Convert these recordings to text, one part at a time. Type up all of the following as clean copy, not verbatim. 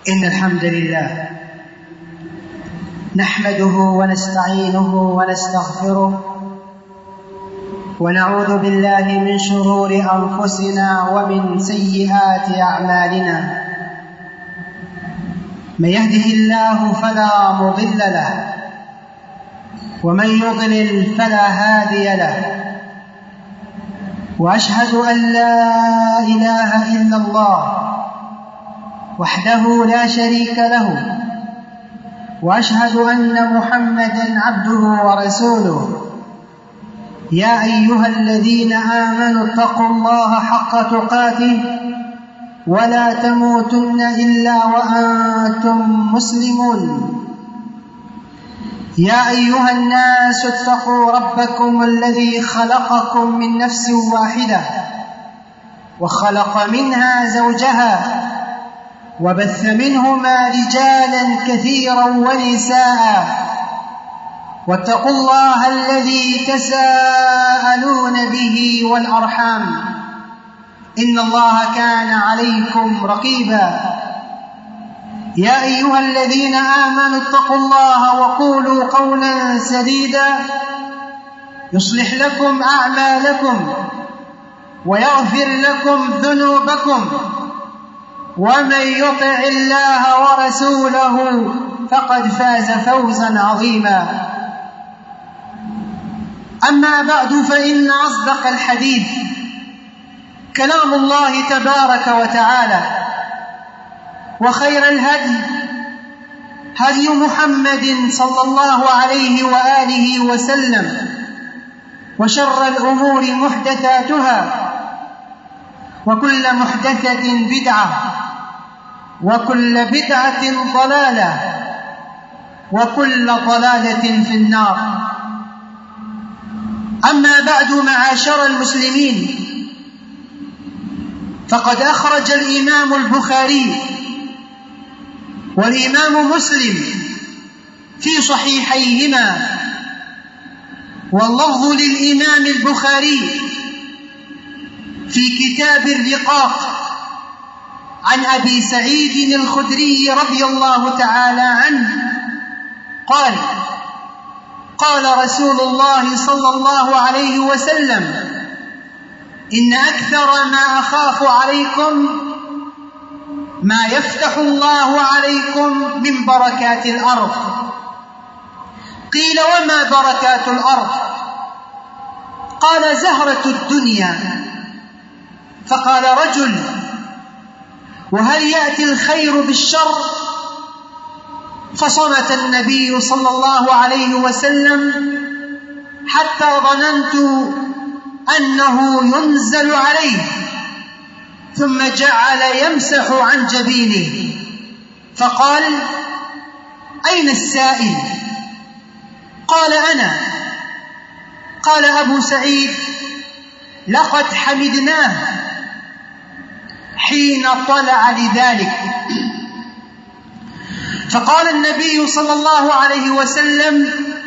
إن الحمد لله نحمده ونستعينه ونستغفره ونعوذ بالله من شرور أنفسنا ومن سيئات أعمالنا. من يهده الله فلا مضل له ومن يضلل فلا هادي له، وأشهد أن لا إله إلا الله وحده لا شريك له، وأشهد أن محمدًا عبده ورسوله. يا أيها الذين آمنوا اتقوا الله حق تقاته ولا تموتن إلا وأنتم مسلمون. يا أيها الناس اتقوا ربكم الذي خلقكم من نفس واحدة وخلق منها زوجها وبث منهما رجالا كثيرا ونساء، واتقوا الله الذي تساءلون به والأرحام إن الله كان عليكم رقيبا. يا أيها الذين آمنوا اتقوا الله وقولوا قولا سديدا يصلح لكم أعمالكم ويغفر لكم ذنوبكم، ومن يطع الله ورسوله فقد فاز فوزا عظيما. أما بعد، فإن أصدق الحديث كلام الله تبارك وتعالى، وخير الهدي هدي محمد صلى الله عليه وآله وسلم، وشر الأمور محدثاتها، وكل محدثة بدعة، وكل بدعة ضلالة، وكل ضلالة في النار. أما بعد، معاشر المسلمين، فقد أخرج الإمام البخاري والإمام مسلم في صحيحيهما، واللفظ للإمام البخاري في كتاب الرقاق عن أبي سعيد الخدري رضي الله تعالى عنه قال: قال رسول الله صلى الله عليه وسلم: إن أكثر ما أخاف عليكم ما يفتح الله عليكم من بركات الأرض. قيل: وما بركات الأرض؟ قال: زهرة الدنيا. فقال رجل: وهل يأتي الخير بالشر؟ فصمت النبي صلى الله عليه وسلم حتى ظننت أنه ينزل عليه، ثم جعل يمسح عن جبينه فقال: أين السائل؟ قال: أنا. قال أبو سعيد: لقد حمدناه حين طلع لذلك. فقال النبي صلى الله عليه وسلم: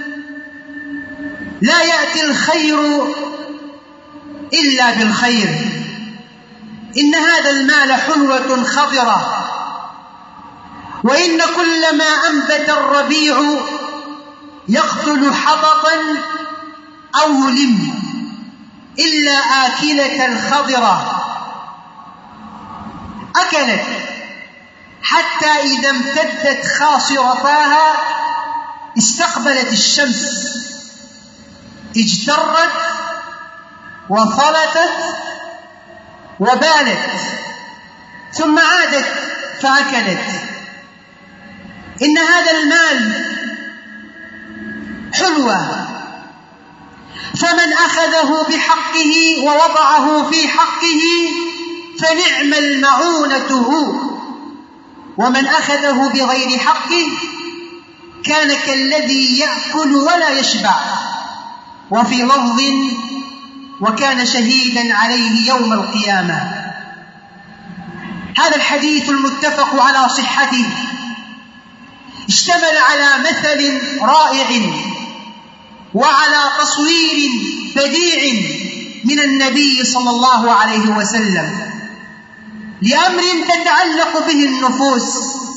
لا يأتي الخير إلا بالخير. إن هذا المال حلوة خضرة، وإن كل ما أنبت الربيع يقتل حبطا أو يلم إلا آكلة الخضرة، أكلت حتى إذا امتدت خاصرتاها استقبلت الشمس، اجترت وفلتت وبالت، ثم عادت فأكلت. إن هذا المال حلوة، فمن أخذه بحقه ووضعه في حقه فنعم المعونة هو، ومن أخذه بغير حقه كان كالذي يأكل ولا يشبع. وفي لفظ: وكان شهيدا عليه يوم القيامة. هذا الحديث المتفق على صحته اشتمل على مثل رائع وعلى تصوير بديع من النبي صلى الله عليه وسلم لأمر تتعلق به النفوس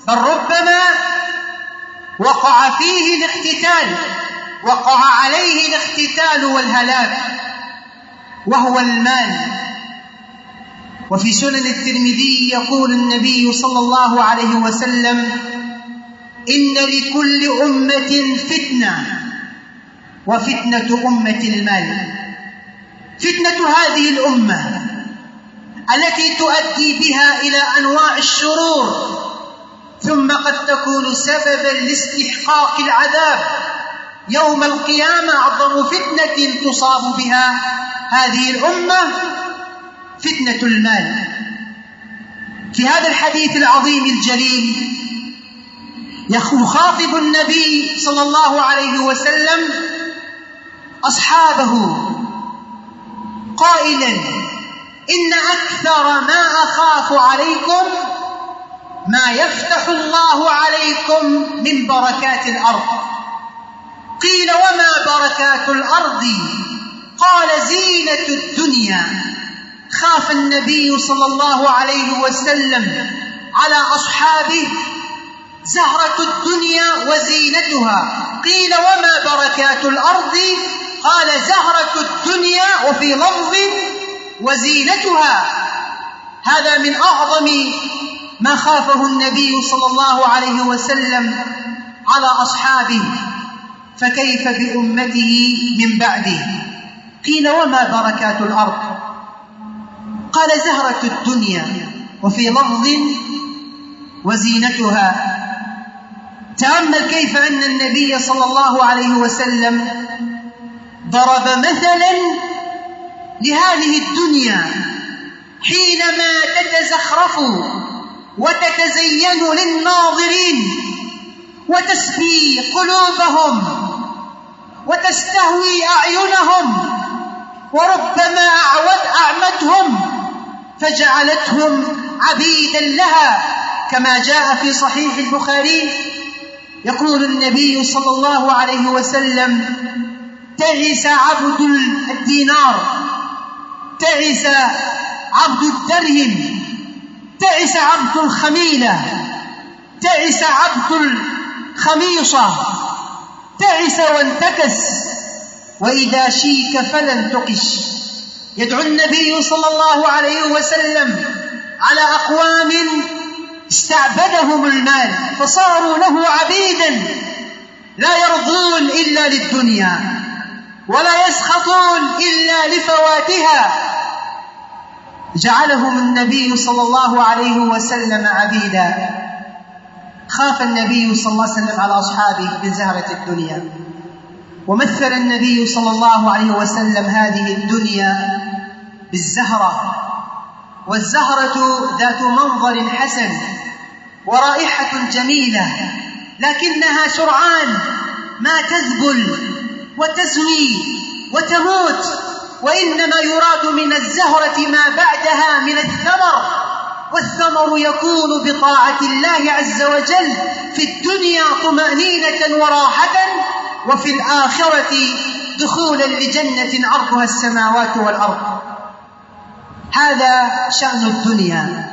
بل ربما وقع فيه الاقتتال، وقع عليه الاقتتال والهلاك، وهو المال. وفي سنن الترمذي يقول النبي صلى الله عليه وسلم: إن لكل أمة فتنة، وفتنة أمة المال. فتنة هذه الأمة التي تؤدي بها إلى أنواع الشرور، ثم قد تكون سببا لاستحقاق العذاب يوم القيامة. أعظم فتنة تصاب بها هذه الأمة فتنة المال. في هذا الحديث العظيم الجليل يخاطب النبي صلى الله عليه وسلم أصحابه قائلا: إن أكثر ما أخاف عليكم ما يفتح الله عليكم من بركات الأرض. قيل: وما بركات الأرض؟ قال: زينة الدنيا. خاف النبي صلى الله عليه وسلم على أصحابه زهرة الدنيا وزينتها. قيل: وما بركات الأرض؟ قال: زهرة الدنيا، وفي لفظ وزينتها. هذا من أعظم ما خافه النبي صلى الله عليه وسلم على أصحابه، فكيف بأمته من بعده؟ قيل: وما بركات الأرض؟ قال: زهرة الدنيا، وفي لفظ وزينتها. تأمل كيف أن النبي صلى الله عليه وسلم ضرب مثلا لهذه الدنيا حينما تتزخرف وتتزين للناظرين وتسبي قلوبهم وتستهوي أعينهم، وربما أعمتهم فجعلتهم عبيدا لها، كما جاء في صحيح البخاري يقول النبي صلى الله عليه وسلم: تعس عبد الدينار، تعس عبد الدرهم، تعس عبد الخميلة، تعس عبد الخميصة، تعس وانتكس، وإذا شيك فلن تقش. يدعو النبي صلى الله عليه وسلم على أقوام استعبدهم المال فصاروا له عبيدا، لا يرضون إلا للدنيا ولا يسخطون إلا لفواتها. جعلهم النبي صلى الله عليه وسلم عبيدا. خاف النبي صلى الله عليه وسلم على أصحابه من زهرة الدنيا، ومثل النبي صلى الله عليه وسلم هذه الدنيا بالزهرة، والزهرة ذات منظر حسن ورائحة جميلة، لكنها سرعان ما تذبل وتزوي وتموت، وإنما يراد من الزهرة ما بعدها من الثمر، والثمر يكون بطاعة الله عز وجل في الدنيا طمأنينة وراحة، وفي الآخرة دخولا لجنة عرضها السماوات والأرض. هذا شأن الدنيا.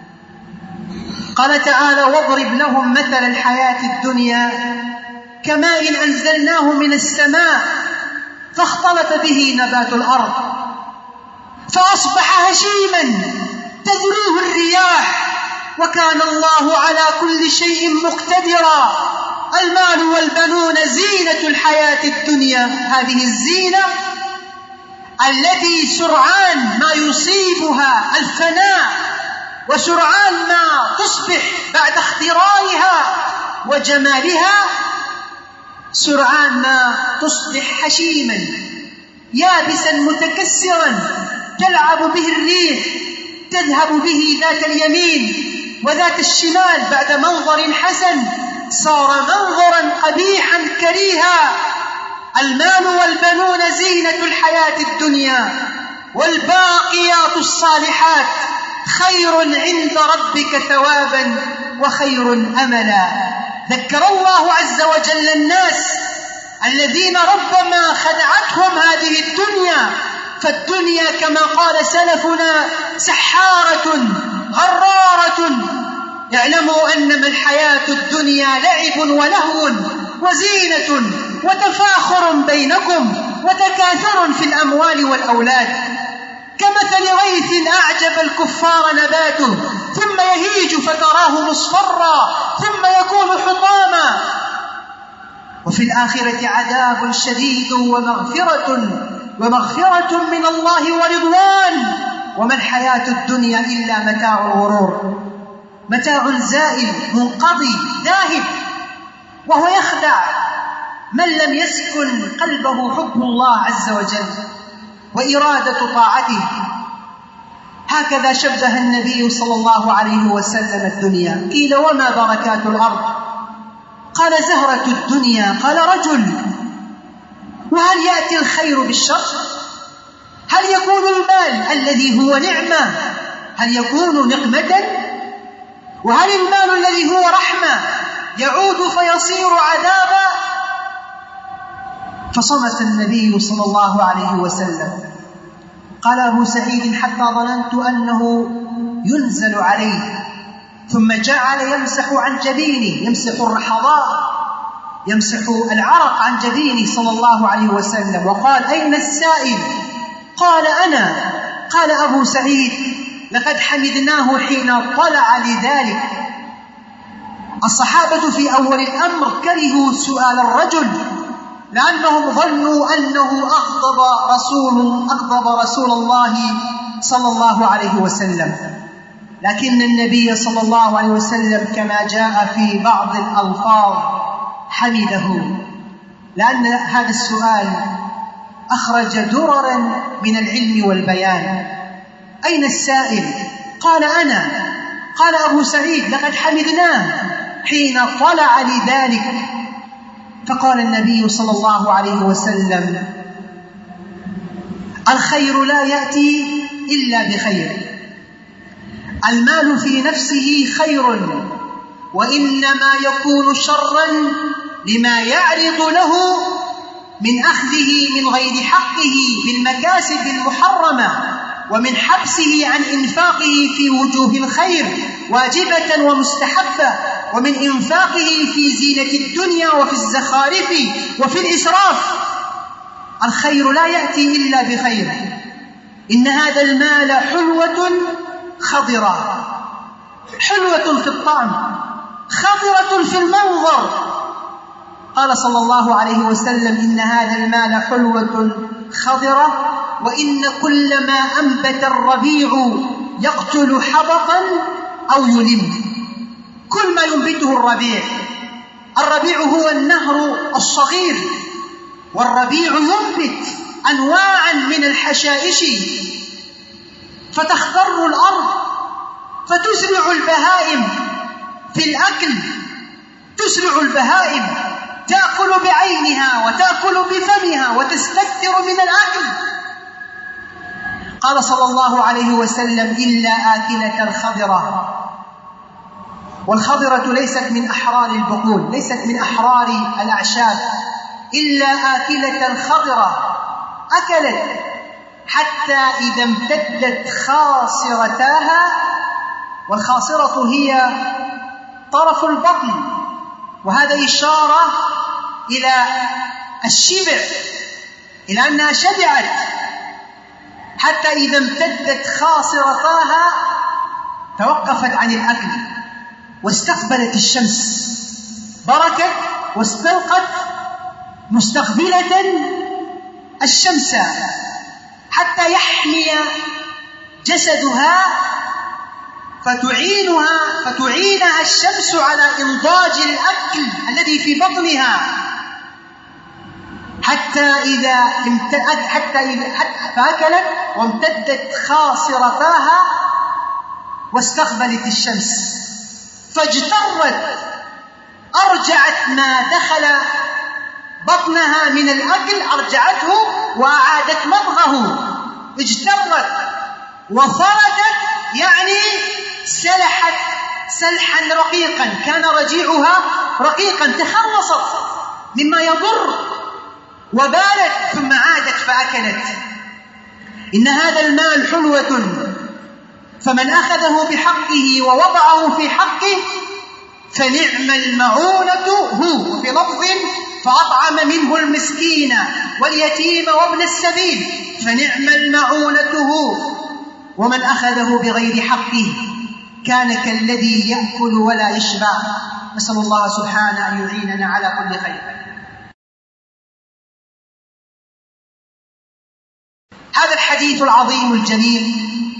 قال تعالى: واضرب لهم مثل الحياة الدنيا كماء أنزلناه من السماء فاختلط به نبات الأرض فأصبح هشيما تذروه الرياح وكان الله على كل شيء مقتدرا. المال والبنون زينة الحياة الدنيا، هذه الزينة التي سرعان ما يصيبها الفناء، وسرعان ما تصبح بعد اخترارها وجمالها، سرعان ما تصبح هشيما يابسا متكسرا تلعب به الريح، تذهب به ذات اليمين وذات الشمال. بعد منظر حسن صار منظرا قبيحا كريها. المال والبنون زينة الحياة الدنيا والباقيات الصالحات خير عند ربك ثوابا وخير أملا. ذكر الله عز وجل الناس الذين ربما خدعتهم هذه الدنيا، فالدنيا كما قال سلفنا سحارة غرارة اعلموا أنما الحياة الدنيا لعب ولهو وزينة وتفاخر بينكم وتكاثر في الأموال والأولاد، كمثل غيث أعجب الكفار نباته ثم يهيج فتراه مصفرا ثم يكون حطاما، وفي الآخرة عذاب شديد ومغفرة من الله ورضوان، وما الحياة الدنيا إلا متاع الغرور، متاع زائل منقضي ذاهب، وهو يخدع من لم يسكن قلبه حب الله عز وجل وإرادة طاعته. هكذا شبه النبي صلى الله عليه وسلم الدنيا. قيل وما بركات الأرض؟ قال زهرة الدنيا. قال رجل. وهل يأتي الخير بالشر؟ هل يكون المال الذي هو نعمة هل يكون نقمة؟ وهل المال الذي هو رحمة يعود فيصير عذابا؟ فصمت النبي صلى الله عليه وسلم. قال أبو سعيد حتى ظننت أنه ينزل عليه، ثم جعل يمسح عن جبينه، يمسح الرحضاء، يمسح العرق عن جبينه صلى الله عليه وسلم، وقال أين السائل؟ قال أنا. قال أبو سعيد لقد حمدناه حين طلع لذلك. الصحابة في أول الأمر كرهوا سؤال الرجل لأنهم ظنوا أنه أغضب رسول الله صلى الله عليه وسلم، لكن النبي صلى الله عليه وسلم كما جاء في بعض الألفاظ حمده، لأن هذا السؤال أخرج دررا من العلم والبيان. أين السائل؟ قال أنا. قال أبو سعيد لقد حمدناه حين طلع لذلك. فقال النبي صلى الله عليه وسلم الخير لا يأتي إلا بخير، المال في نفسه خير، وإنما يكون شرا لما يعرض له من أخذه من غير حقه بالمكاسب المحرمة، ومن حبسه عن إنفاقه في وجوه الخير واجبة ومستحبة، ومن إنفاقه في زينة الدنيا وفي الزخارف وفي الإسراف. الخير لا يأتي إلا بخير. إن هذا المال حلوة خضرة، حلوة في الطعم، خضرة في المنظر. قال صلى الله عليه وسلم إن هذا المال حلوة خضرة، وإن كل ما أنبت الربيع يقتل حبطا أو يلم. كل ما ينبته الربيع هو النهر الصغير، والربيع ينبت أنواعا من الحشائش فتخضر الأرض، فتسرع البهائم في الأكل، تسرع البهائم تأكل بعينها وتأكل بفمها وتستكثر من الأكل. قال صلى الله عليه وسلم إلا آكلة الخضرة. والخضرة ليست من أحرار البقول، ليست من أحرار الأعشاب، إلا آكلة الخضرة، أكلت حتى إذا امتدت خاصرتاها، والخاصرة هي طرف البطن، وهذا إشارة إلى الشبع، إلى أنها شبعت، حتى إذا امتدت خاصرتاها توقفت عن الأكل واستقبلت الشمس، بركت واستلقت مستقبلة الشمس حتى يحمي جسدها، فتعينها الشمس على إنضاج الأكل الذي في بطنها، حتى فأكلت وامتدت خاصرتاها واستقبلت الشمس، فاجترت، أرجعت ما دخل بطنها من الأكل، أرجعته وأعادت مضغه. اجترت وفردت، يعني سلحت سلحا رقيقا، كان رجيعها رقيقا، تخلصت مما يضر وبالت، ثم عادت فأكلت. إن هذا المال حلوة فمن أخذه بحقه ووضعه في حقه فنعم المعونة هو، وفي لفظ فأطعم منه المسكين واليتيم وابن السبيل فنعم المعونة هو. ومن أخذه بغير حقه كان كالذي يأكل ولا يشبع. نسأل الله سبحانه أن يعيننا على كل خير. هذا الحديث العظيم الجليل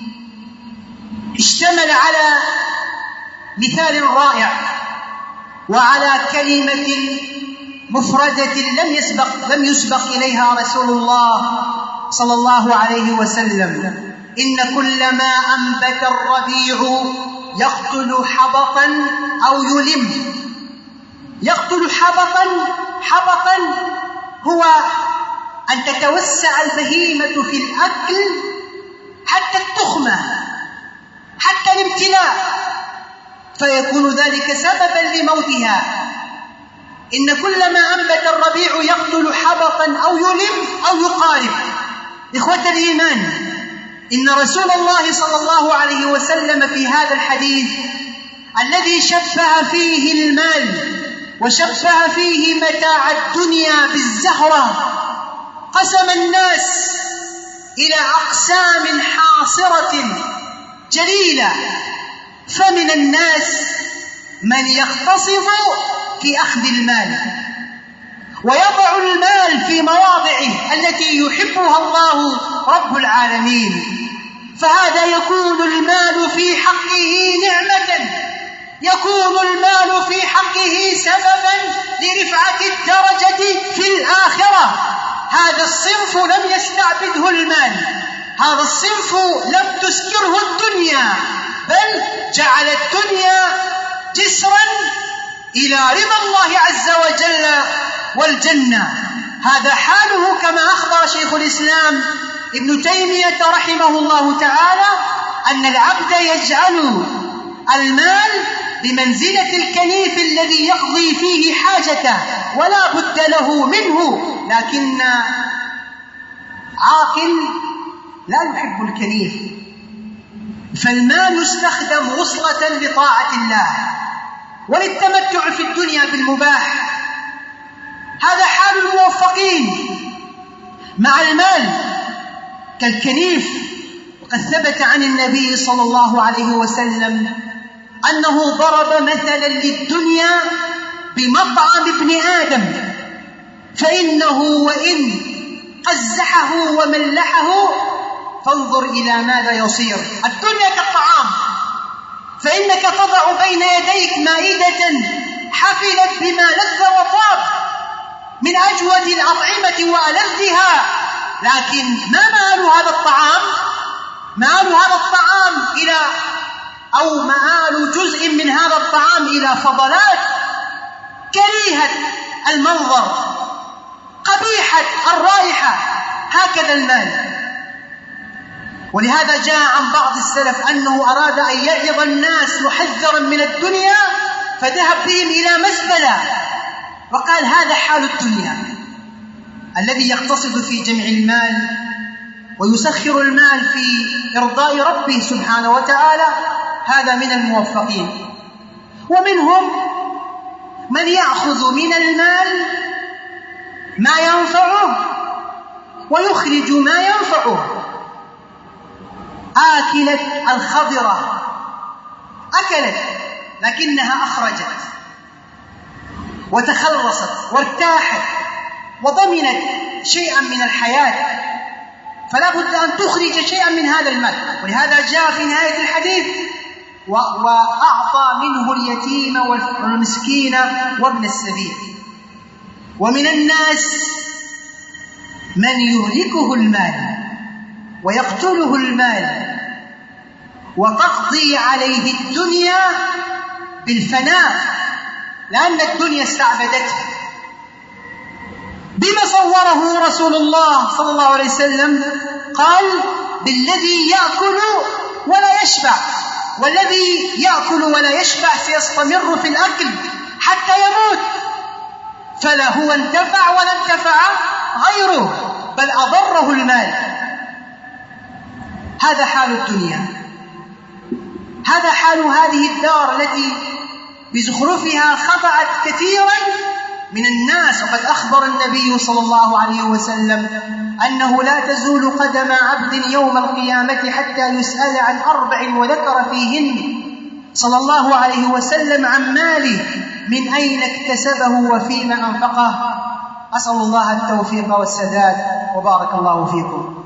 اشتمل على مثال رائع وعلى كلمة مفردة لم يسبق إليها رسول الله صلى الله عليه وسلم: إن كل ما أنبت الربيع يقتل حبطا أو يلم. يقتل حبطا هو أن تتوسع البهيمة في الأكل حتى التخمة، حتى الامتلاء، فيكون ذلك سببا لموتها. إن كل ما أنبت الربيع يقتل حبطا أو يلم أو يقارب. إخوة الإيمان، إن رسول الله صلى الله عليه وسلم في هذا الحديث الذي شبه فيه المال وشبه فيه متاع الدنيا بالزهرة، قسم الناس إلى أقسام حاصرة جليلة. فمن الناس من يقتصد في أخذ المال ويضع المال في مواضعه التي يحبها الله رب العالمين، فهذا يكون المال في حقه نعمة، يكون المال في حقه سببا لرفعة الدرجة في الآخرة. هذا الصنف لم يستعبده المال، هذا الصنف لم تسكره الدنيا، بل جعل الدنيا جسرا إلى رضا الله عز وجل والجنة. هذا حاله كما أخبر شيخ الإسلام ابن تيمية رحمه الله تعالى أن العبد يجعل المال بمنزلة الكنيف الذي يقضي فيه حاجته ولا بد له منه، لكن عاقل لا يحب الكنيف، فالمال يستخدم وصلة لطاعة الله وللتمتع في الدنيا بالمباح. هذا حال الموفقين مع المال كالكنيف. وقد ثبت عن النبي صلى الله عليه وسلم أنه ضرب مثلا للدنيا بمطعم ابن آدم، فإنه وإن قزحه وملحه فانظر إلى ماذا يصير. الدنيا كالطعام، فإنك تضع بين يديك مائدة حفلت بما لذ وطاب من أجود الأطعمة وألذها، لكن ما مآل هذا الطعام؟ مآل هذا الطعام إلى أو مآل جزء من هذا الطعام إلى فضلات كريهة المنظر، قبيحة الرائحة. هكذا المال. ولهذا جاء عن بعض السلف أنه أراد أن يعظ الناس محذرا من الدنيا فذهب بهم إلى مزبلة وقال: هذا حال الدنيا. الذي يقتصد في جمع المال ويسخر المال في إرضاء ربه سبحانه وتعالى هذا من الموفقين. ومنهم من يأخذ من المال ما ينفعه ويخرج ما ينفعه. آكلت الخضرة أكلت لكنها أخرجت وتخلصت وارتاحت وضمنت شيئا من الحياة، فلا بد أن تخرج شيئا من هذا المال. ولهذا جاء في نهاية الحديث: وأعطى منه اليتيم والمسكين وابن السبيل. ومن الناس من يهلكه المال ويقتله المال وتقضي عليه الدنيا بالفناء، لأن الدنيا استعبدته. بما صوره رسول الله صلى الله عليه وسلم؟ قال: بالذي يأكل ولا يشبع، والذي يأكل ولا يشبع سيستمر في الأكل حتى يموت، فلا هو انتفع ولا انتفع غيره، بل أضره المال. هذا حال الدنيا. هذا حال هذه الدار التي بزخرفها خضعت كثيرا من الناس. وقد أخبر النبي صلى الله عليه وسلم أنه لا تزول قدم عبد يوم القيامة حتى يسأل عن 4، وذكر فيهن صلى الله عليه وسلم عن ماله، من أين اكتسبه وفيما أنفقه. أسأل الله التوفيق والسداد، وبارك الله فيكم.